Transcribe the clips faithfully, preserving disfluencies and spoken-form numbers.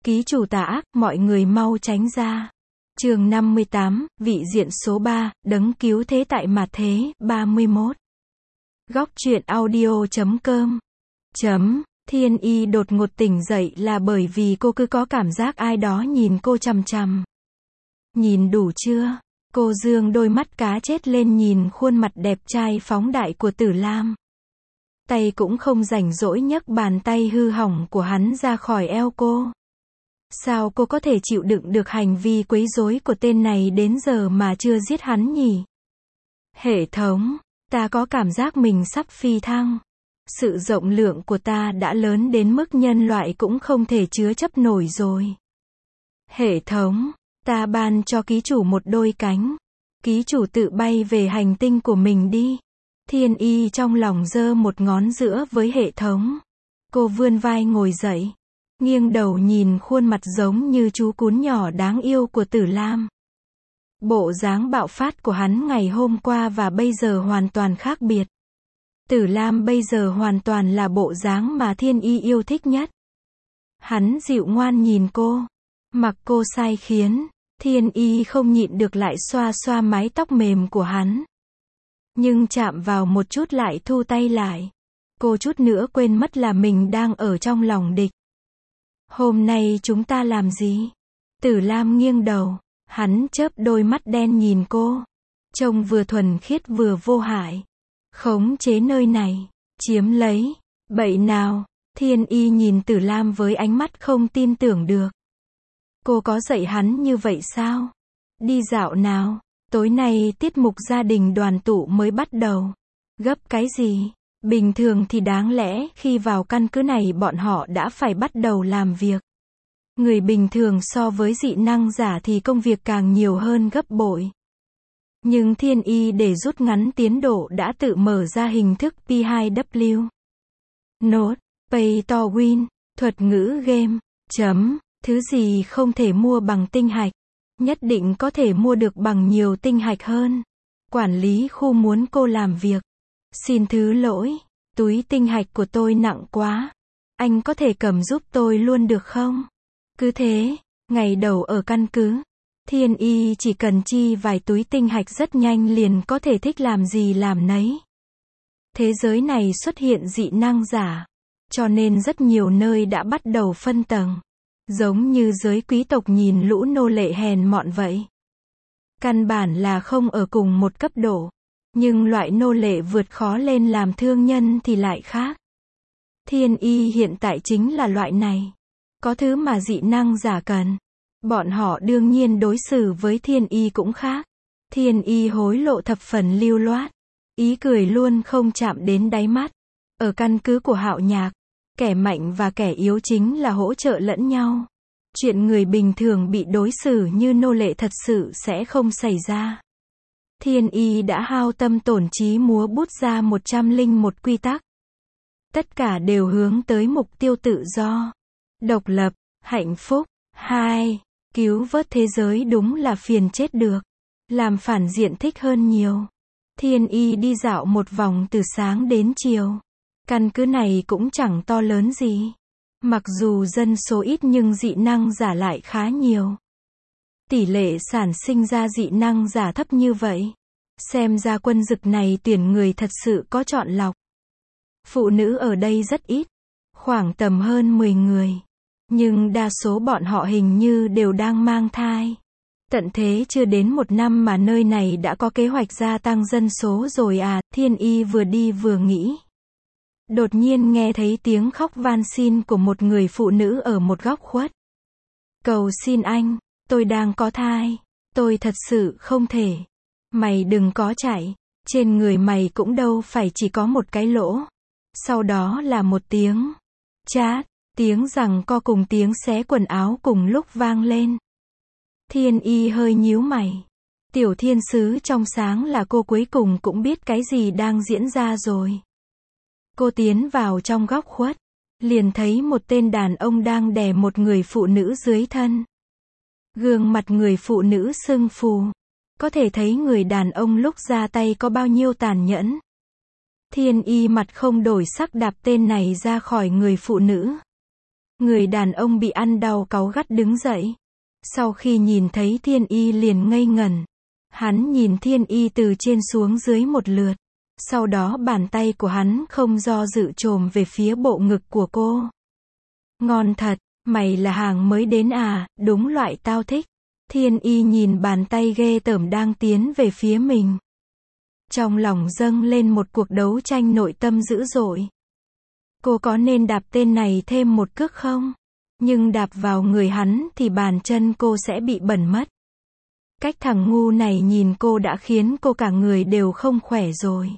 Ký chủ tà ác, mọi người mau tránh ra. Chương năm mươi tám, vị diện số ba, đấng cứu thế tại mạt thế, ba mươi mốt. Góc truyện audio chấm com. Chấm, Thiên Y đột ngột tỉnh dậy là bởi vì cô cứ có cảm giác ai đó nhìn cô chằm chằm. Nhìn đủ chưa? Cô dương đôi mắt cá chết lên nhìn khuôn mặt đẹp trai phóng đại của Tử Lam. Tay cũng không rảnh rỗi nhấc bàn tay hư hỏng của hắn ra khỏi eo cô. Sao cô có thể chịu đựng được hành vi quấy rối của tên này đến giờ mà chưa giết hắn nhỉ? Hệ thống, ta có cảm giác mình sắp phi thăng. Sự rộng lượng của ta đã lớn đến mức nhân loại cũng không thể chứa chấp nổi rồi. Hệ thống, ta ban cho ký chủ một đôi cánh. Ký chủ tự bay về hành tinh của mình đi. Thiên Y trong lòng giơ một ngón giữa với hệ thống. Cô vươn vai ngồi dậy, nghiêng đầu nhìn khuôn mặt giống như chú cún nhỏ đáng yêu của Tử Lam. Bộ dáng bạo phát của hắn ngày hôm qua và bây giờ hoàn toàn khác biệt. Tử Lam bây giờ hoàn toàn là bộ dáng mà Thiên Y yêu thích nhất. Hắn dịu ngoan nhìn cô, mặc cô sai khiến, Thiên Y không nhịn được lại xoa xoa mái tóc mềm của hắn. Nhưng chạm vào một chút lại thu tay lại. Cô chút nữa quên mất là mình đang ở trong lòng địch. Hôm nay chúng ta làm gì? Tử Lam nghiêng đầu, hắn chớp đôi mắt đen nhìn cô. Trông vừa thuần khiết vừa vô hại. Khống chế nơi này, chiếm lấy, bậy nào? Thiên Y nhìn Tử Lam với ánh mắt không tin tưởng được. Cô có dạy hắn như vậy sao? Đi dạo nào? Tối nay tiết mục gia đình đoàn tụ mới bắt đầu. Gấp cái gì? Bình thường thì đáng lẽ khi vào căn cứ này bọn họ đã phải bắt đầu làm việc. Người bình thường so với dị năng giả thì công việc càng nhiều hơn gấp bội. Nhưng Thiên Y để rút ngắn tiến độ đã tự mở ra hình thức P hai W. Nốt, Pay to Win, thuật ngữ game, chấm, thứ gì không thể mua bằng tinh hạch, nhất định có thể mua được bằng nhiều tinh hạch hơn. Quản lý khu muốn cô làm việc. Xin thứ lỗi, túi tinh hạch của tôi nặng quá. Anh có thể cầm giúp tôi luôn được không? Cứ thế, ngày đầu ở căn cứ, Thiên Y chỉ cần chi vài túi tinh hạch rất nhanh liền có thể thích làm gì làm nấy. Thế giới này xuất hiện dị năng giả, cho nên rất nhiều nơi đã bắt đầu phân tầng. Giống như giới quý tộc nhìn lũ nô lệ hèn mọn vậy. Căn bản là không ở cùng một cấp độ. Nhưng loại nô lệ vượt khó lên làm thương nhân thì lại khác. Thiên Y hiện tại chính là loại này. Có thứ mà dị năng giả cần. Bọn họ đương nhiên đối xử với Thiên Y cũng khác. Thiên Y hối lộ thập phần lưu loát. Ý cười luôn không chạm đến đáy mắt. Ở căn cứ của Hạo Nhạc, kẻ mạnh và kẻ yếu chính là hỗ trợ lẫn nhau. Chuyện người bình thường bị đối xử như nô lệ thật sự sẽ không xảy ra. Thiên Y đã hao tâm tổn trí múa bút ra một trăm lẻ một quy tắc. Tất cả đều hướng tới mục tiêu tự do, độc lập, hạnh phúc. Hai, cứu vớt thế giới đúng là phiền chết được. Làm phản diện thích hơn nhiều. Thiên Y đi dạo một vòng từ sáng đến chiều. Căn cứ này cũng chẳng to lớn gì. Mặc dù dân số ít nhưng dị năng giả lại khá nhiều. Tỷ lệ sản sinh ra dị năng giả thấp như vậy. Xem ra quân dực này tuyển người thật sự có chọn lọc. Phụ nữ ở đây rất ít. Khoảng tầm hơn mười người. Nhưng đa số bọn họ hình như đều đang mang thai. Tận thế chưa đến một năm mà nơi này đã có kế hoạch gia tăng dân số rồi à, Thiên Y vừa đi vừa nghĩ. Đột nhiên nghe thấy tiếng khóc van xin của một người phụ nữ ở một góc khuất. Cầu xin anh, tôi đang có thai, tôi thật sự không thể. Mày đừng có chạy, trên người mày cũng đâu phải chỉ có một cái lỗ. Sau đó là một tiếng chát, tiếng giằng co cùng tiếng xé quần áo cùng lúc vang lên. Thiên Y hơi nhíu mày. Tiểu thiên sứ trong sáng là cô cuối cùng cũng biết cái gì đang diễn ra rồi. Cô tiến vào trong góc khuất, liền thấy một tên đàn ông đang đè một người phụ nữ dưới thân. Gương mặt người phụ nữ sưng phù. Có thể thấy người đàn ông lúc ra tay có bao nhiêu tàn nhẫn. Thiên Y mặt không đổi sắc đạp tên này ra khỏi người phụ nữ. Người đàn ông bị ăn đau cáu gắt đứng dậy. Sau khi nhìn thấy Thiên Y liền ngây ngẩn. Hắn nhìn Thiên Y từ trên xuống dưới một lượt. Sau đó bàn tay của hắn không do dự chồm về phía bộ ngực của cô. Ngon thật, mày là hàng mới đến à, đúng loại tao thích. Thiên Y nhìn bàn tay ghê tởm đang tiến về phía mình. Trong lòng dâng lên một cuộc đấu tranh nội tâm dữ dội. Cô có nên đạp tên này thêm một cước không? Nhưng đạp vào người hắn thì bàn chân cô sẽ bị bẩn mất. Cách thằng ngu này nhìn cô đã khiến cô cả người đều không khỏe rồi.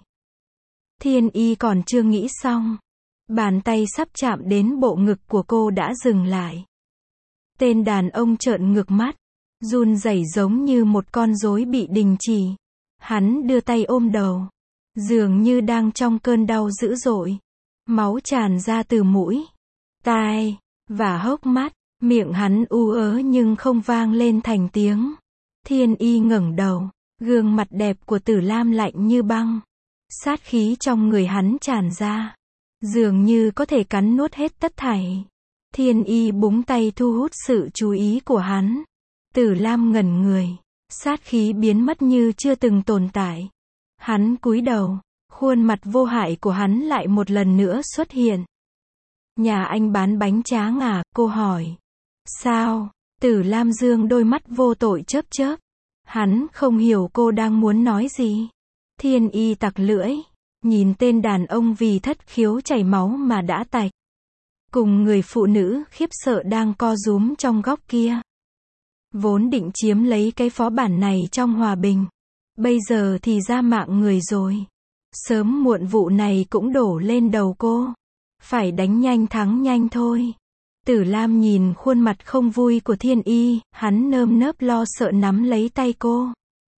Thiên Y còn chưa nghĩ xong. Bàn tay sắp chạm đến bộ ngực của cô đã dừng lại. Tên đàn ông trợn ngược mắt. Run rẩy giống như một con rối bị đình chỉ. Hắn đưa tay ôm đầu. Dường như đang trong cơn đau dữ dội. Máu tràn ra từ mũi, tai, và hốc mắt. Miệng hắn u ớ nhưng không vang lên thành tiếng. Thiên Y ngẩng đầu. Gương mặt đẹp của Tử Lam lạnh như băng. Sát khí trong người hắn tràn ra. Dường như có thể cắn nuốt hết tất thảy. Thiên Y búng tay thu hút sự chú ý của hắn. Tử Lam ngẩn người. Sát khí biến mất như chưa từng tồn tại. Hắn cúi đầu. Khuôn mặt vô hại của hắn lại một lần nữa xuất hiện. Nhà anh bán bánh tráng à? Cô hỏi. Sao? Tử Lam dương đôi mắt vô tội chớp chớp. Hắn không hiểu cô đang muốn nói gì. Thiên Y tặc lưỡi. Nhìn tên đàn ông vì thất khiếu chảy máu mà đã tạch. Cùng người phụ nữ khiếp sợ đang co rúm trong góc kia. Vốn định chiếm lấy cái phó bản này trong hòa bình. Bây giờ thì ra mạng người rồi. Sớm muộn vụ này cũng đổ lên đầu cô. Phải đánh nhanh thắng nhanh thôi. Tử Lam nhìn khuôn mặt không vui của Thiên Y, hắn nơm nớp lo sợ nắm lấy tay cô.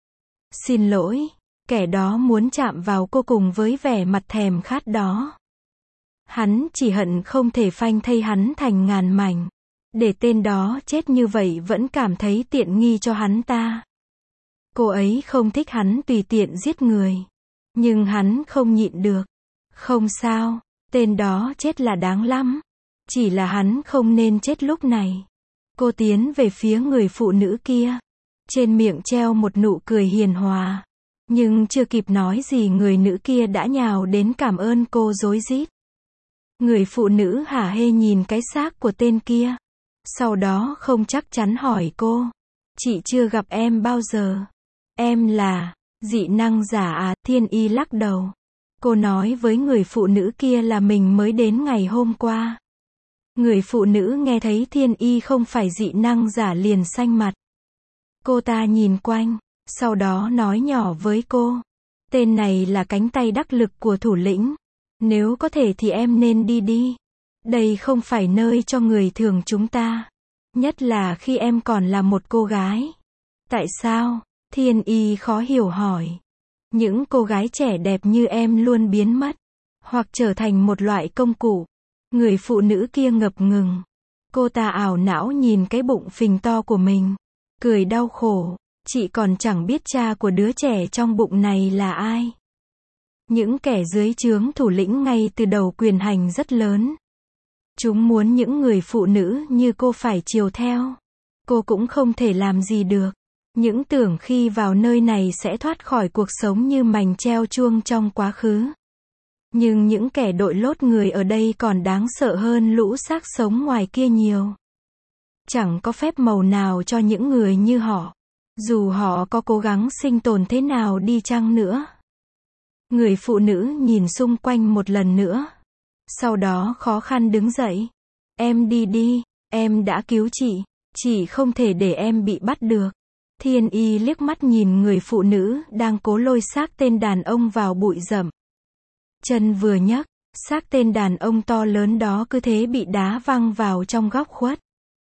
Xin lỗi, kẻ đó muốn chạm vào cô cùng với vẻ mặt thèm khát đó. Hắn chỉ hận không thể phanh thây hắn thành ngàn mảnh. Để tên đó chết như vậy vẫn cảm thấy tiện nghi cho hắn ta. Cô ấy không thích hắn tùy tiện giết người. Nhưng hắn không nhịn được. Không sao, tên đó chết là đáng lắm. Chỉ là hắn không nên chết lúc này. Cô tiến về phía người phụ nữ kia. Trên miệng treo một nụ cười hiền hòa. Nhưng chưa kịp nói gì người nữ kia đã nhào đến cảm ơn cô rối rít. Người phụ nữ hả hê nhìn cái xác của tên kia. Sau đó không chắc chắn hỏi cô. Chị chưa gặp em bao giờ. Em là dị năng giả à? Thiên Y lắc đầu. Cô nói với người phụ nữ kia là mình mới đến ngày hôm qua. Người phụ nữ nghe thấy Thiên Y không phải dị năng giả liền xanh mặt. Cô ta nhìn quanh, sau đó nói nhỏ với cô. Tên này là cánh tay đắc lực của thủ lĩnh. Nếu có thể thì em nên đi đi. Đây không phải nơi cho người thường chúng ta. Nhất là khi em còn là một cô gái. Tại sao? Thiên Y khó hiểu hỏi. Những cô gái trẻ đẹp như em luôn biến mất. Hoặc trở thành một loại công cụ. Người phụ nữ kia ngập ngừng. Cô ta ảo não nhìn cái bụng phình to của mình. Cười đau khổ. Chị còn chẳng biết cha của đứa trẻ trong bụng này là ai. Những kẻ dưới trướng thủ lĩnh ngay từ đầu quyền hành rất lớn. Chúng muốn những người phụ nữ như cô phải chiều theo. Cô cũng không thể làm gì được. Những tưởng khi vào nơi này sẽ thoát khỏi cuộc sống như mành treo chuông trong quá khứ. Nhưng những kẻ đội lốt người ở đây còn đáng sợ hơn lũ xác sống ngoài kia nhiều. Chẳng có phép màu nào cho những người như họ. Dù họ có cố gắng sinh tồn thế nào đi chăng nữa. Người phụ nữ nhìn xung quanh một lần nữa. Sau đó khó khăn đứng dậy. Em đi đi, em đã cứu chị. Chị không thể để em bị bắt được. Thiên Y liếc mắt nhìn người phụ nữ đang cố lôi xác tên đàn ông vào bụi rậm. Chân vừa nhấc, xác tên đàn ông to lớn đó cứ thế bị đá văng vào trong góc khuất.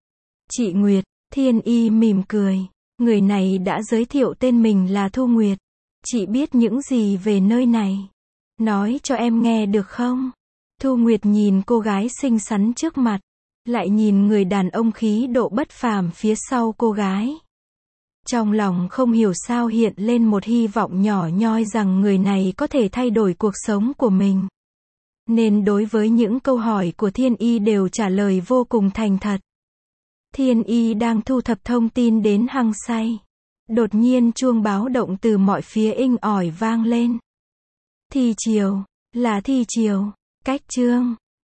Chị Nguyệt, Thiên Y mỉm cười. Người này đã giới thiệu tên mình là Thu Nguyệt. Chị biết những gì về nơi này? Nói cho em nghe được không? Thu Nguyệt nhìn cô gái xinh xắn trước mặt. Lại nhìn người đàn ông khí độ bất phàm phía sau cô gái. Trong lòng không hiểu sao hiện lên một hy vọng nhỏ nhoi rằng người này có thể thay đổi cuộc sống của mình. nên đối với những câu hỏi của Thiên Y đều trả lời vô cùng thành thật. Thiên Y đang thu thập thông tin đến hăng say. Đột nhiên chuông báo động từ mọi phía inh ỏi vang lên. Thi chiều, là thi chiều, cách chương.